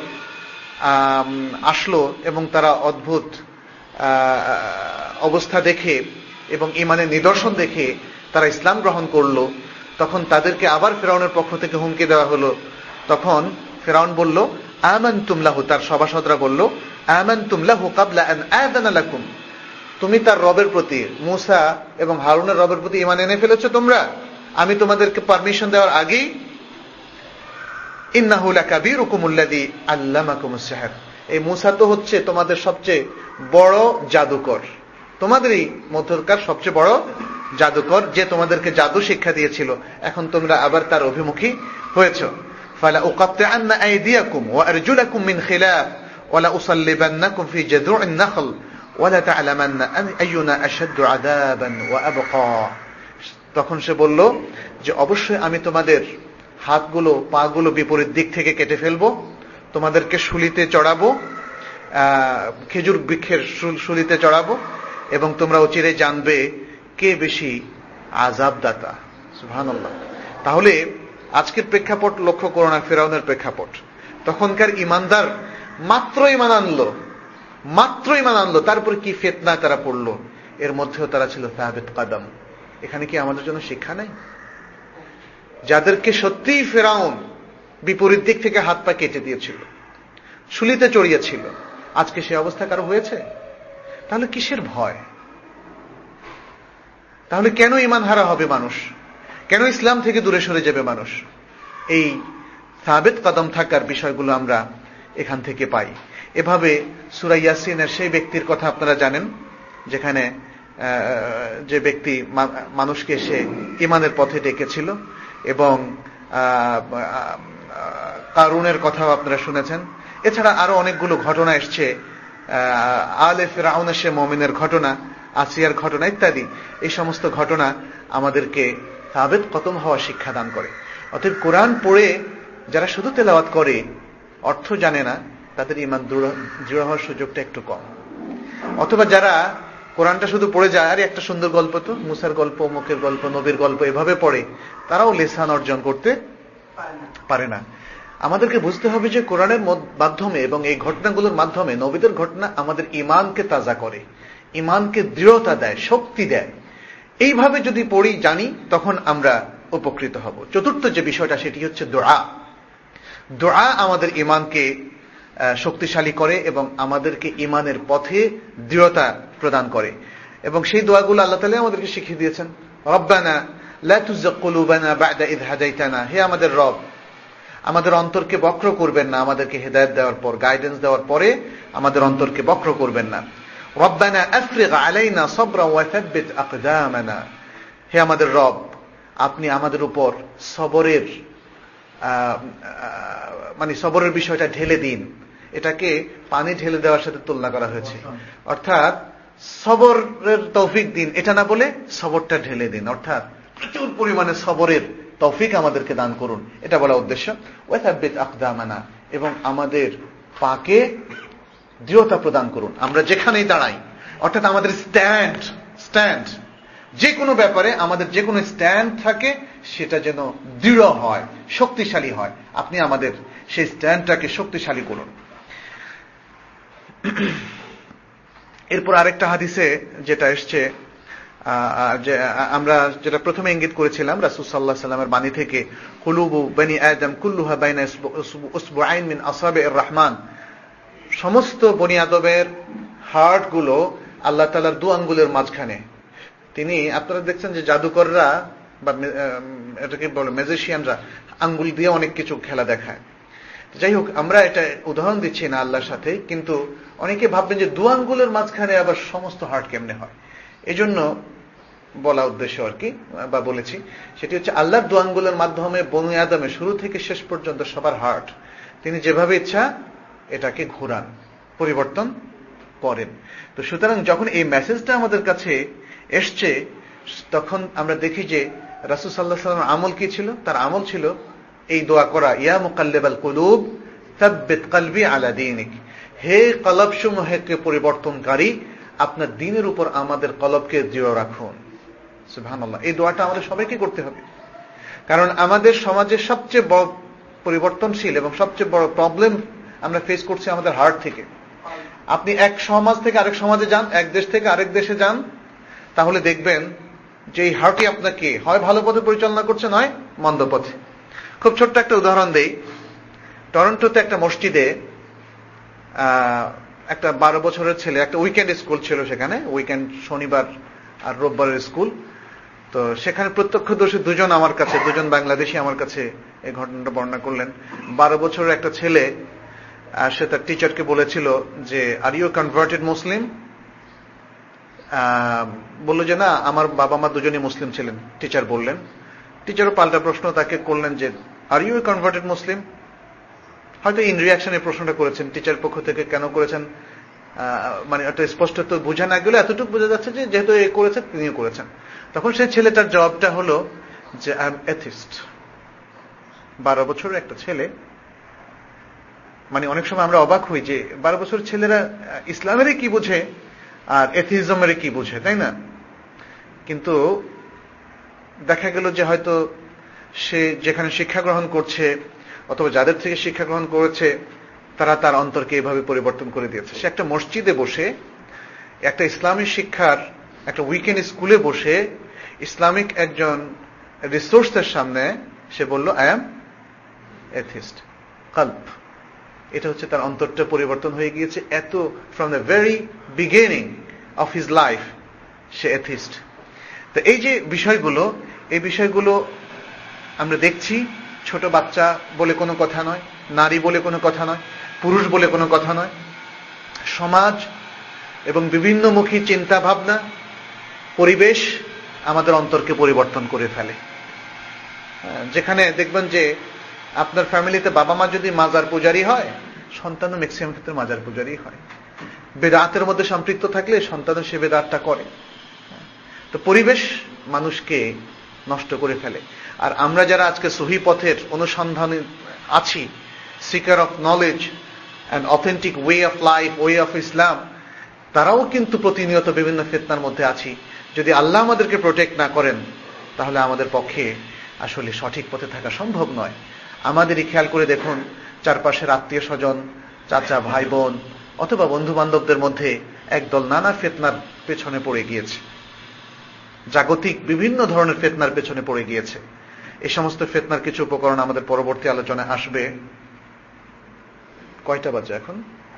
আসলো এবং তারা অদ্ভুত অবস্থা দেখে এবং ঈমানের নিদর্শন দেখে তারা ইসলাম গ্রহণ করলো, তখন তাদেরকে আবার ফিরাউনের পক্ষ থেকে হুমকি দেওয়া হলো। তখন ফিরাউন বলল, আমানতুম লাহু, তার সভাসদরা বলল, আমানতুম লাহু ক্বাবলা আন আযানা লাকুম, তুমি তার রবের প্রতি, মূসা এবং হারুনের রবের প্রতি ঈমান এনে ফেলেছো তোমরা, আমি তোমাদেরকে পারমিশন দেওয়ার আগেই। ইন্নাহু লাকাবীরুকুমুল্লাযী আল্লামাকুমুস সিহর, এই মূসা তো হচ্ছে তোমাদের সবচেয়ে বড় জাদুকর, তোমাদেরই মধ্যকার সবচেয়ে বড় জাদুকর, যে তোমাদেরকে জাদু শিক্ষা দিয়েছিল, এখন তোমরা আবার তার অভিমুখী হয়েছ। ফালা উকাত্তিআন্না আইদিয়াকুম ওয়া আরজুলাকুম মিন খিলাফ ওয়া লা উসাল্লিবান্নাকুম ফি জাযু'in নাখল ওয়া লা তা'লামান্না আইয়ুনা আশাদ্দু আযাবান ওয়া আবকা। তখন সে বলল যে অবশ্যই আমি তোমাদের হাতগুলো পাগুলো বিপরীত দিক থেকে কেটে ফেলবো, তোমাদেরকে শুলিতে চড়াবো, খেজুর বৃক্ষের শুলিতে চড়াবো, এবং তোমরা অচিরে জানবে কে বেশি আযাবদাতা। সুবহানাল্লাহ। তাহলে আজকের প্রেক্ষাপট লক্ষ্য করো না, ফিরাউনের প্রেক্ষাপট। তখনকার ইমানদার মাত্র ইমান আনলো, মাত্র ইমান আনলো, তারপর কি ফিতনা তারা পড়লো, এর মধ্যেও তারা ছিল সাবিত কদম। এখানে কি আমাদের জন্য শিক্ষা নেই? যাদেরকে সত্যিই ফিরাউন বিপরীত দিক থেকে হাত পা কেটে দিয়েছিল, শুলিতে চড়িয়েছিল, আজকে সে অবস্থা কারো হয়েছে? তাহলে কিসের ভয়? তাহলে কেন ঈমান হারা হবে মানুষ? কেন ইসলাম থেকে দূরে সরে যাবে মানুষ? এই সাবিত কদম থাকার বিষয়গুলো আমরা এখান থেকে পাই। এভাবে সূরা ইয়াসিনের সেই ব্যক্তির কথা আপনারা জানেন, যেখানে যে ব্যক্তি মানুষকে সে ঈমানের পথে ডেকেছিল, এবং কারুনের কথাও আপনারা শুনেছেন। এছাড়া আরো অনেকগুলো ঘটনা এসছে, আলে ফিরাউন সে মুমিনের ঘটনা, আসিয়ার ঘটনা ইত্যাদি। এই সমস্ত ঘটনা আমাদেরকে সাবিত কদম হওয়া শিক্ষা দান করে। অতএব কোরআন পড়ে যারা শুধু তেলাওয়াত করে, অর্থ জানে না, তাদের ঈমান দৃঢ় হওয়ার সুযোগটা একটু কম। অথবা যারা কোরআনটা শুধু পড়ে যায়, আর একটা সুন্দর গল্প তো, মুসার গল্প, মুখের গল্প, নবীর গল্প, এভাবে পড়ে, তারাও লিসান অর্জন করতে পারে না। আমাদেরকে বুঝতে হবে যে কোরআনের মাধ্যমে এবং এই ঘটনাগুলোর মাধ্যমে, নবীদের ঘটনা আমাদের ঈমানকে তাজা করে, ঈমানকে দৃঢ়তা দেয়, শক্তি দেয়। এইভাবে যদি পড়ি, জানি, তখন আমরা উপকৃত হব। চতুর্থ যে বিষয়টা, সেটি হচ্ছে দোয়া। দোয়া আমাদের ঈমানকে শক্তিশালী করে এবং আমাদেরকে ঈমানের পথে দৃঢ়তা প্রদান করে। এবং সেই দোয়াগুলো আল্লাহ তাআলা আমাদেরকে শিখিয়ে দিয়েছেন। রব্বানা লা তুযিগ কুলুবানা বা'দা ইয হাদাইতানা, হে আমাদের রব, আমাদের অন্তরকে বক্র করবেন না, আমাদেরকে হেদায়েত দেওয়ার পর, গাইডেন্স দেওয়ার পরে আমাদের অন্তরকে বক্র করবেন না। রব্বানা আফরিগ আলাইনা সাবরা ওয়া সাব্বিত আকদামানা, হে আমাদের রব, আপনি আমাদের উপর সবরের মানে সবরের বিষয়টা ঢেলে দিন। এটাকে পানি ঢেলে দেওয়ার সাথে তুলনা করা হয়েছে, অর্থাৎ সবরের তৌফিক দিন, এটা না বলে সবরটা ঢেলে দিন, অর্থাৎ প্রচুর পরিমাণে সবরের তৌফিক আমাদেরকে দান করুন, এটা বলা উদ্দেশ্য। ওয়া সাব্বিত আকদামানা, এবং আমাদের পাকে দৃঢ়তা প্রদান করুন, আমরা যেখানেই দাঁড়াই, অর্থাৎ আমাদের স্ট্যান্ড স্ট্যান্ড যে কোনো ব্যাপারে আমাদের যে কোনো স্ট্যান্ড থাকে সেটা যেন দৃঢ় হয়, শক্তিশালী হয়। আপনি আমাদের সেই স্ট্যান্ডটাকে শক্তিশালী করুন। এরপর আরেকটা হাদিসে যেটা এসছে, যে আমরা যেটা প্রথমে ইঙ্গিত করেছিলাম রাসূল সাল্লাল্লাহু আলাইহি ওয়াসাল্লামের বাণী থেকে, কুলুবু বনি আদম কুল্লুহা বাইনা উসবুআইন মিন আসাবির রহমান, সমস্ত বনি আদমের হার্ট গুলো আল্লাহ তাআলার দু আঙ্গুলের মাঝখানে। তিনি, আপনারা দেখছেন যে জাদুকররা বা এটাকে বলে ম্যাজিশিয়ানরা আঙ্গুল দিয়ে অনেক কিছু খেলা দেখায়। যাই হোক, আমরা এটা উদাহরণ দিচ্ছি না আল্লাহর সাথে, কিন্তু অনেকে ভাববেন যে দু আঙ্গুলের মাঝখানে আবার সমস্ত হার্ট কেমনে হয়। এই জন্য বলা উদ্দেশ্য আর কি, বা বলেছি, সেটি হচ্ছে আল্লাহর দু আঙ্গুলের মাধ্যমে বনি আদমে শুরু থেকে শেষ পর্যন্ত সবার হার্ট তিনি যেভাবে ইচ্ছা এটাকে ঘোরান, পরিবর্তন করেন। তো সুতরাং যখন এই মেসেজটা আমাদের কাছে এসছে, তখন আমরা দেখি যে রাসূল সাল্লাল্লাহু আলাইহি ওয়াসাল্লামের আমল কি ছিল। তার আমল ছিল এই দোয়া করা, ইয়া মুকাল্লিবাল কুলুব সাব্বিত কলবি আলা দীনিক, হে কলবসমূহকে পরিবর্তনকারী, আপনার দ্বীনের উপর আমাদের কলবকে দৃঢ় রাখুন। সুবহানাল্লাহ। এই দোয়াটা আমাদের সবাইকে করতে হবে, কারণ আমাদের সমাজের সবচেয়ে বড় পরিবর্তনশীল এবং সবচেয়ে বড় প্রবলেম আমরা ফেস করছি আমাদের হার্ট থেকে। আপনি এক সমাজ থেকে আরেক সমাজে যান, এক দেশ থেকে আরেক দেশে যান, তাহলে দেখবেন যে এই হার্টই আপনাকে হয় ভালো পথে পরিচালনা করছে, নয় মন্দ পথে। খুব ছোট্ট একটা উদাহরণ দেই। টরন্টোতে একটা মসজিদে একটা বারো বছরের ছেলে, একটা উইকেন্ড স্কুল ছিল সেখানে, উইকেন্ড শনিবার আর রোববারের স্কুল। তো সেখানে প্রত্যক্ষদর্শী দুজন আমার কাছে, দুজন বাংলাদেশি আমার কাছে এই ঘটনাটা বর্ণনা করলেন। বারো বছরের একটা ছেলে, সে তার টিচারকে বলেছিল যে, আর ইউ কনভার্টেড মুসলিম? বলল যে না, আমার বাবা মা দুজনই মুসলিম ছিলেন। টিচার বললেন, টিচারও পাল্টা প্রশ্ন তাকে করলেন যে, আর ইউ কনভার্টেড মুসলিম? হয়তো ইন রিয়াকশনে প্রশ্নটা করেছেন, টিচার পক্ষ থেকে কেন করেছেন মানে একটা স্পষ্ট তো বোঝা না গেলে এতটুকু বোঝা যাচ্ছে যে যেহেতু এ করেছে তিনিও করেছেন। তখন সেই ছেলেটার জবাবটা হলো যে, আই এম এথিস্ট। বারো বছরের একটা ছেলে, মানে অনেক সময় আমরা অবাক হই যে বারো বছরের ছেলেরা ইসলামেরই কি বুঝে আর এথিজমের কি বুঝে, তাই না? কিন্তু দেখা গেল যে হয়তো সে যেখানে শিক্ষা গ্রহণ করছে অথবা যাদের থেকে শিক্ষা গ্রহণ করেছে তারা তার অন্তরকে এভাবে পরিবর্তন করে দিয়েছে। সে একটা মসজিদে বসে, একটা ইসলামী শিক্ষার একটা উইকেন্ড স্কুলে বসে ইসলামিক একজন রিসোর্সের সামনে সে বলল, আই এম এথিস্ট। কল্প, এটা হচ্ছে তার অন্তরটা পরিবর্তন হয়ে গিয়েছে। এত from the very beginning of his life সে এথিস্ট। তো এই যে বিষয়গুলো, এই বিষয়গুলো আমরা দেখছি। ছোট বাচ্চা বলে কোনো কথা নয়, নারী বলে কোনো কথা নয়, পুরুষ বলে কোনো কথা নয়। সমাজ এবং বিভিন্নমুখী চিন্তা ভাবনা, পরিবেশ আমাদের অন্তরকে পরিবর্তন করে ফেলে। যেখানে দেখবেন যে আপনার ফ্যামিলিতে বাবা মা যদি মাজার পূজারী হয়, সন্তানও ম্যাক্সিমাম ক্ষেত্রে মাজার পূজারী হয়। বেদাতের মধ্যে সম্পৃক্ত থাকলে সন্তানও সে বেদাতটা করে। তো পরিবেশ মানুষকে নষ্ট করে ফেলে। আর আমরা যারা আজকে সহি পথের অনুসন্ধানে আছি, seeker of knowledge and authentic way of life, way of Islam, তারাও কিন্তু প্রতিনিয়ত বিভিন্ন ফিতনার মধ্যে আছি। যদি আল্লাহ আমাদেরকে প্রোটেক্ট না করেন তাহলে আমাদের পক্ষে আসলে সঠিক পথে থাকা সম্ভব নয়। আমাদেরই খেয়াল করে দেখুন, চারপাশের আত্মীয় স্বজন, চাচা, ভাই বোন অথবা বন্ধু বান্ধবদের মধ্যে একদল নানা ফিতনার পেছনে পড়ে গিয়েছে, জাগতিক বিভিন্ন ধরনের ফিতনার পেছনে পড়ে গিয়েছে। এই সমস্ত ফিতনার কিছু উপকরণ আমাদের পরবর্তী আলোচনায় আসবে। কয়টা বাজে এখন?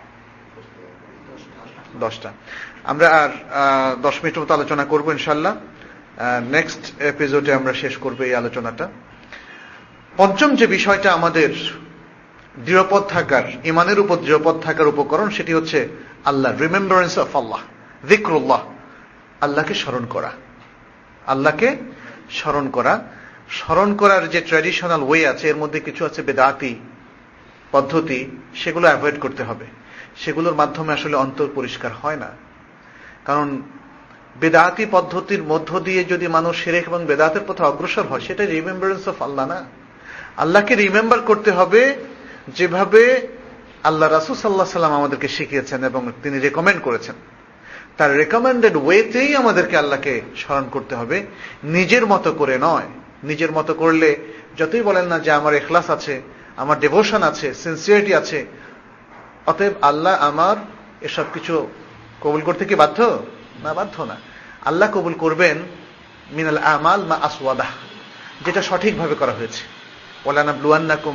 দশটা। আমরা আর দশ মিনিটের মতো আলোচনা করবো ইনশাল্লাহ। নেক্সট এপিসোডে আমরা শেষ করবো এই আলোচনাটা। পঞ্চম যে বিষয়টা আমাদের দৃঢ়পদ থাকার, ইমানের উপর দৃঢ়পদ থাকার উপকরণ, সেটি হচ্ছে আল্লাহ, রিমেম্বারেন্স অফ আল্লাহ, যিকরুল্লাহ, আল্লাহকে স্মরণ করা। আল্লাহকে স্মরণ করা। স্মরণ করার যে ট্র্যাডিশনাল ওয়ে আছে, এর মধ্যে কিছু আছে বেদাতি পদ্ধতি, সেগুলো অ্যাভয়েড করতে হবে। সেগুলোর মাধ্যমে আসলে অন্তর পরিষ্কার হয় না। কারণ বেদাতি পদ্ধতির মধ্য দিয়ে যদি মানুষ শিরক এবং বেদাতের পথে অগ্রসর হয়, সেটা রিমেম্বারেন্স অফ আল্লাহ না। আল্লাহকে রিমেম্বার করতে হবে যেভাবে আল্লাহ রাসূল সাল্লাল্লাহু আলাইহি ওয়াসাল্লাম আমাদেরকে শিখিয়েছেন এবং তিনি রেকমেন্ড করেছেন। তার রেকমেন্ডেড ওয়েতেই আমাদেরকে আল্লাহকে স্মরণ করতে হবে, নিজের মতো করে নয়। নিজের মতো করলে যতই বলেন না যে আমার ইখলাস আছে, আমার ডেভোশন আছে, সিনসিয়ারিটি আছে, অতএব আল্লাহ আমার এসব কিছু কবুল করতে কি বাধ্য? না, বাধ্য না। আল্লাহ কবুল করবেন মিনাল আমাল মা আসওয়াদাহ, যেটা সঠিকভাবে করা হয়েছে। ওয়ালানাবলুয়ান্নাকুম,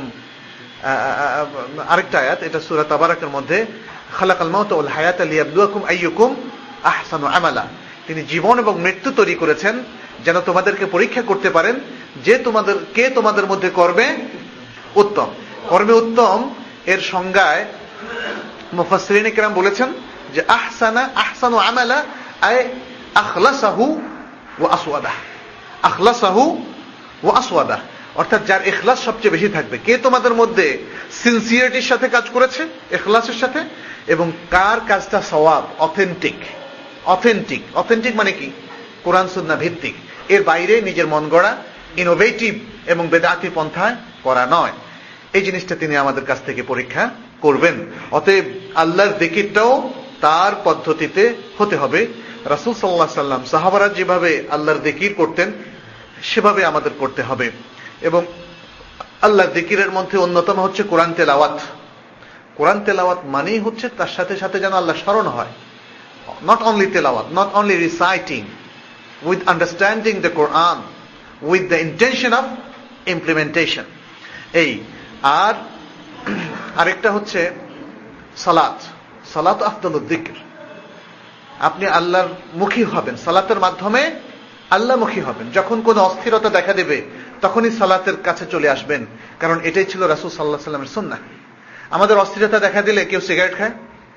আরেকটা আয়াত, এটা সূরা তাবারাকের মধ্যে, খালাকাল মাউতা ওয়াল হায়াতা লিয়াবলুয়াকুম আইয়ুকুম আহসানু আমালা। তিনি জীবন এবং মৃত্যু তৈরি করেছেন যেন তোমাদেরকে পরীক্ষা করতে পারেন যে তোমাদের কে তোমাদের মধ্যে কর্মে উত্তম। কর্মে উত্তম এর সংজ্ঞায় মুফাসসিরিন কিরাম বলেছেন যে আহসানা আহসানু আমালা আয় আখলাসাহু ওয়া আসওয়াদাহ। আখলাসাহু ওয়া আসওয়াদাহ অর্থাৎ যার ইখলাস সবচেয়ে বেশি থাকবে। কে তোমাদের মধ্যে সিনসিয়ারিটির সাথে কাজ করেছে, ইখলাসের সাথে, এবং কার কাজটা সওয়াব, অথেন্টিক। অথেন্টিক অথেন্টিক মানে কি? কোরআন সুন্নাহ ভিত্তিক, এর বাইরে নিজের মন গড়া ইনোভেটিভ এবং বেদাতি পন্থায় করা নয়। এই জিনিসটা তিনি আমাদের কাছ থেকে পরীক্ষা করবেন। অতএব আল্লাহর জিকিরটাও তার পদ্ধতিতে হতে হবে। রাসূল সাল্লাল্লাহু আলাইহি সাল্লাম, সাহাবারা যেভাবে আল্লাহর জিকির করতেন সেভাবে আমাদের করতে হবে। এবং আল্লাহর জিকিরের মধ্যে অন্যতম হচ্ছে কোরআন তেলাওয়াত। কোরআন তেলাওয়াত মানেই হচ্ছে তার সাথে সাথে যেন আল্লাহ স্মরণ হয়। Not only tilawat, not only reciting, with understanding the Quran, with the intention of implementation. এই আর আরেকটা হচ্ছে সালাত। সালাত আফদালুদ যিকর। আপনি আল্লাহর মুখী হবেন, সালাতের মাধ্যমে আল্লাহমুখী হবেন। যখন কোনো অস্থিরতা দেখা দেবে তখনই সালাতের কাছে চলে আসবেন, কারণ এটাই ছিল রাসূল সাল্লাল্লাহু আলাইহি ওয়াসাল্লামের সুন্নাহ। আমাদের অস্থিরতা দেখা দিলে কেউ সিগারেট খায়,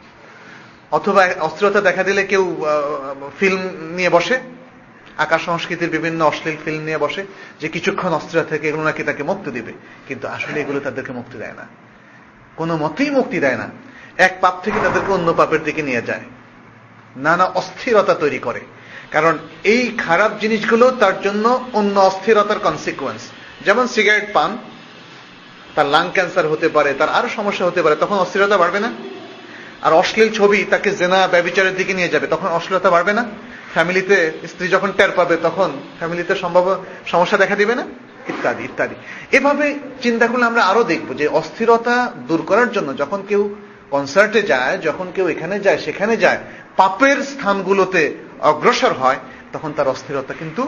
অথবা অস্থিরতা দেখা দিলে কেউ ফিল্ম নিয়ে বসে, আকাশ সংস্কৃতির বিভিন্ন অশ্লীল ফিল্ম নিয়ে বসে, যে কিছুক্ষণ অস্থিরতা থেকে এগুলো নাকি তাকে মুক্তি দিবে। কিন্তু আসলে এগুলো তাদেরকে মুক্তি দেয় না, কোনো মতেই মুক্তি দেয় না। এক পাপ থেকে তাদেরকে অন্য পাপের দিকে নিয়ে যায়, নানা অস্থিরতা তৈরি করে। কারণ এই খারাপ জিনিসগুলো তার জন্য অন্য অস্থিরতার কনসিকুয়েন্স। যেমন সিগারেট পান, তার লাং ক্যান্সার হতে পারে, তার আরো সমস্যা হতে পারে, তখন অস্থিরতা বাড়বে না? আর অশ্লীল ছবি তাকে জেনা ব্যভিচারের দিকে নিয়ে যাবে, তখন অশ্লীলতা বাড়বে না? ফ্যামিলিতে স্ত্রী যখন টের পাবে তখন ফ্যামিলিতে সম্ভব সমস্যা দেখা দিবে না? ইত্যাদি ইত্যাদি। এভাবে চিন্তা করলে আমরা আরো দেখব যে অস্থিরতা দূর করার জন্য যখন কেউ কনসার্টে যায়, যখন কেউ এখানে যায় সেখানে যায়, পাপের স্থানগুলোতে অগ্রসর হয়, তখন তার অস্থিরতা কিন্তু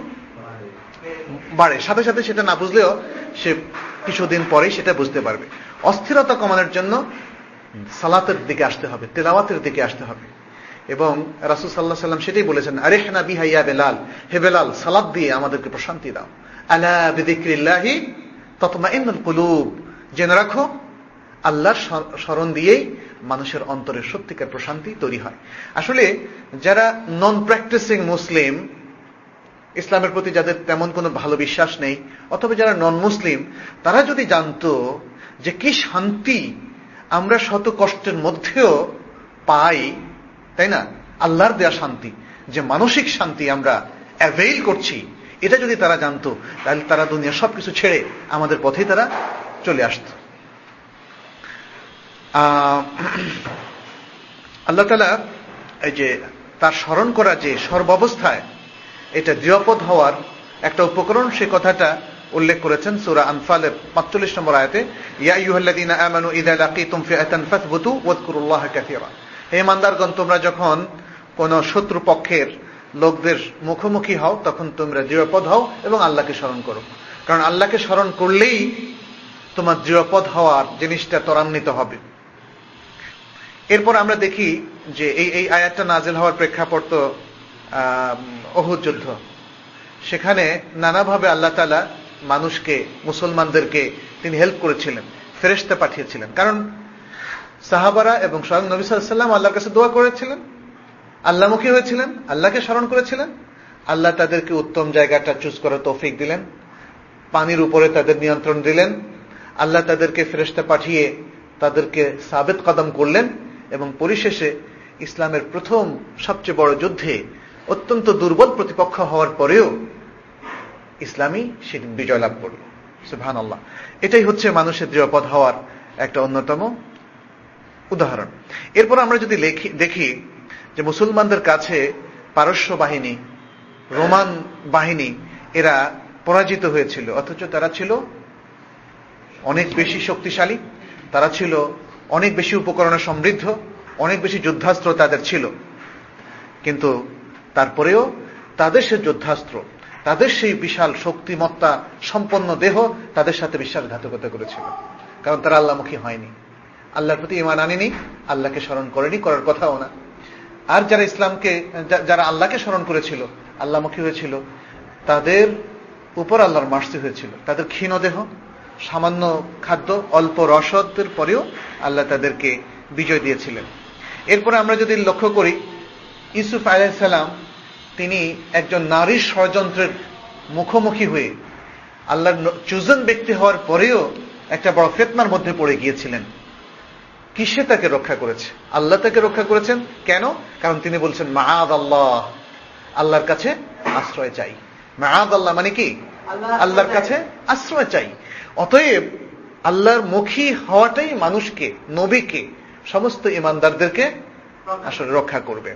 বাড়ে। সাথে সাথে সেটা না বুঝলেও সে কিছুদিন পরেই সেটা বুঝতে পারবে। অস্থিরতা কমানোর জন্য সালাতের দিকে আসতে হবে, তেলাওয়াতের দিকে আসতে হবে। এবং রাসূল সাল্লাল্লাহু আলাইহি ওয়াসাল্লাম সেটাই বলেছেন, আরিহনা বিহা ইয়া বেলাল, হে বেলাল সালাত দিয়ে আমাদেরকে প্রশান্তি দাও। আলা বিযিকরিল্লাহি তাতমাইন্নুল কুলুব, জেনে রাখো আল্লাহর স্মরণ দিয়েই মানুষের অন্তরে সত্যিকার প্রশান্তি তৈরি হয়। আসলে যারা নন প্র্যাকটিসিং মুসলিম, ইসলামের প্রতি যাদের তেমন কোনো ভালো বিশ্বাস নেই, অথবা যারা নন মুসলিম, তারা যদি জানতো যে কি শান্তি আমরা শত কষ্টের মধ্যেও পাই, তাই না, আল্লাহর দেয়া শান্তি, যে মানসিক শান্তি আমরা অ্যাভেইল করছি, এটা যদি তারা জানতো তাহলে তারা দুনিয়া সবকিছু ছেড়ে আমাদের পথেই তারা চলে আসত। আল্লাহ তাআলা এই যে তার স্মরণ করা যে সর্বাবস্থায় এটা দৃঢ়পদ হওয়ার একটা উপকরণ, সে কথাটা উল্লেখ করেছেন সূরা আনফালের পাঁচচল্লিশ নম্বর আয়াতে, ইয়া আইয়ুহাল্লাযীনা আমানু ইযা লাকীতুম ফিআতান ফাসবুতু ওয়াযকুরুল্লাহা কাসীরা। হে ইমানদারগণ, তোমরা যখন কোন শত্রু পক্ষের লোকদের মুখোমুখি হও তখন তোমরা দৃঢ়পদ হও এবং আল্লাহকে স্মরণ করো, কারণ আল্লাহকে স্মরণ করলেই তোমার দৃঢ়পদ হওয়ার জিনিসটা ত্বরান্বিত হবে। এরপর আমরা দেখি যে এই এই আয়াতটা নাযিল হওয়ার প্রেক্ষাপট তো উহুদ যুদ্ধ। সেখানে নানাভাবে আল্লাহ তাআলা মানুষকে, মুসলমানদেরকে তিনি হেল্প করেছিলেন, ফেরেশতা পাঠিয়েছিলেন। কারণ সাহাবারা এবং স্বয়ং নবী সাল্লাল্লাহু আলাইহি ওয়াসাল্লাম আল্লাহর কাছে দোয়া করেছিলেন, আল্লাহমুখী হয়েছিলেন, আল্লাহকে স্মরণ করেছিলেন। আল্লাহ তাদেরকে উত্তম জায়গাটা চুজ করার তৌফিক দিলেন, পানির উপরে তাদের নিয়ন্ত্রণ দিলেন। আল্লাহ তাদেরকে ফেরেশতা পাঠিয়ে তাদেরকে সাবেত কদম করলেন এবং পরিশেষে ইসলামের প্রথম সবচেয়ে বড় যুদ্ধে অত্যন্ত দুর্বল প্রতিপক্ষ হওয়ার পরেও ইসলামী সেদিন বিজয় লাভ করল। সুবহানাল্লাহ। এটাই হচ্ছে মানুষের দৃঢ়পদ হওয়ার একটা অন্যতম উদাহরণ। এরপর আমরা যদি দেখি যে মুসলমানদের কাছে পারস্য বাহিনী, রোমান বাহিনী এরা পরাজিত হয়েছিল, অথচ তারা ছিল অনেক বেশি শক্তিশালী, তারা ছিল অনেক বেশি উপকরণে সমৃদ্ধ, অনেক বেশি যুদ্ধাস্ত্র তাদের ছিল। কিন্তু তারপরেও তাদের সে যুদ্ধাস্ত্র, তাদের সেই বিশাল শক্তিমত্তা সম্পন্ন দেহ তাদের সাথে বিশ্বাসঘাতকতা করেছিল, কারণ তারা আল্লাহমুখী হয়নি, আল্লাহর প্রতি ঈমান আনেনি, আল্লাহকে স্মরণ করেনি, করার কথাও না। আর যারা ইসলামকে, যারা আল্লাহকে স্মরণ করেছিল, আল্লাহমুখী হয়েছিল, তাদের উপর আল্লাহর মার্সি হয়েছিল। তাদের ক্ষীণ দেহ, সামান্য খাদ্য, অল্প রসদের পরেও আল্লাহ তাদেরকে বিজয় দিয়েছিলেন। এরপরে আমরা যদি লক্ষ্য করি, ইউসুফ আলাইহিস সালাম তিনি একজন নারীর ষড়যন্ত্রের মুখোমুখি হয়ে আল্লাহর চুজন ব্যক্তি হওয়ার পরেও একটা বড় ফিতনার মধ্যে পড়ে গিয়েছিলেন। কিসে তাকে রক্ষা করেছে? আল্লাহ তাকে রক্ষা করেছেন। কেন? কারণ তিনি বলছেন মাআদ আল্লাহ, আল্লাহর কাছে আশ্রয় চাই। মাআদ আল্লাহ মানে কি? আল্লাহর কাছে আশ্রয় চাই। অতএব আল্লাহর মুখী হওয়াটাই মানুষকে, নবীকে, সমস্ত ইমানদারদেরকে আসলে রক্ষা করবে।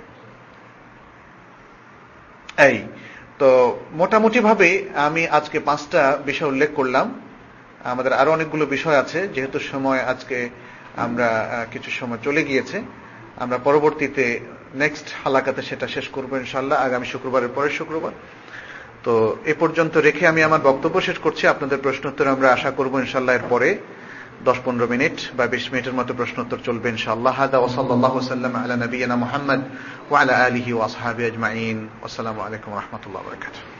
এই তো মোটামুটি ভাবে আমি আজকে পাঁচটা বিষয় উল্লেখ করলাম। আমাদের আরো অনেকগুলো বিষয় আছে, যেহেতু সময় আজকে আমরা কিছু সময় চলে গিয়েছে, আমরা পরবর্তীতে নেক্সট হালাকাতে সেটা শেষ করবো ইনশাআল্লাহ, আগামী শুক্রবারের পরের শুক্রবার। তো এ পর্যন্ত রেখে আমি আমার বক্তব্য শেষ করছি। আপনাদের প্রশ্নোত্তর আমরা আশা করবো ইনশাআল্লাহ এর পরে দশ পনেরো মিনিট বা বিশ মিনিটের মতো প্রশ্নোত্তর চলবে ইনশাআল্লাহ। হাদা ওয়া সাল্লাল্লাহু সাল্লাম আলা নবিয়িনা মুহাম্মদ ওয়া আলা আলিহি ওয়া আসহাবিহি আজমাইন। আসসালামু আলাইকুম ওয়া রাহমাতুল্লাহি ওয়া বারাকাতুহু।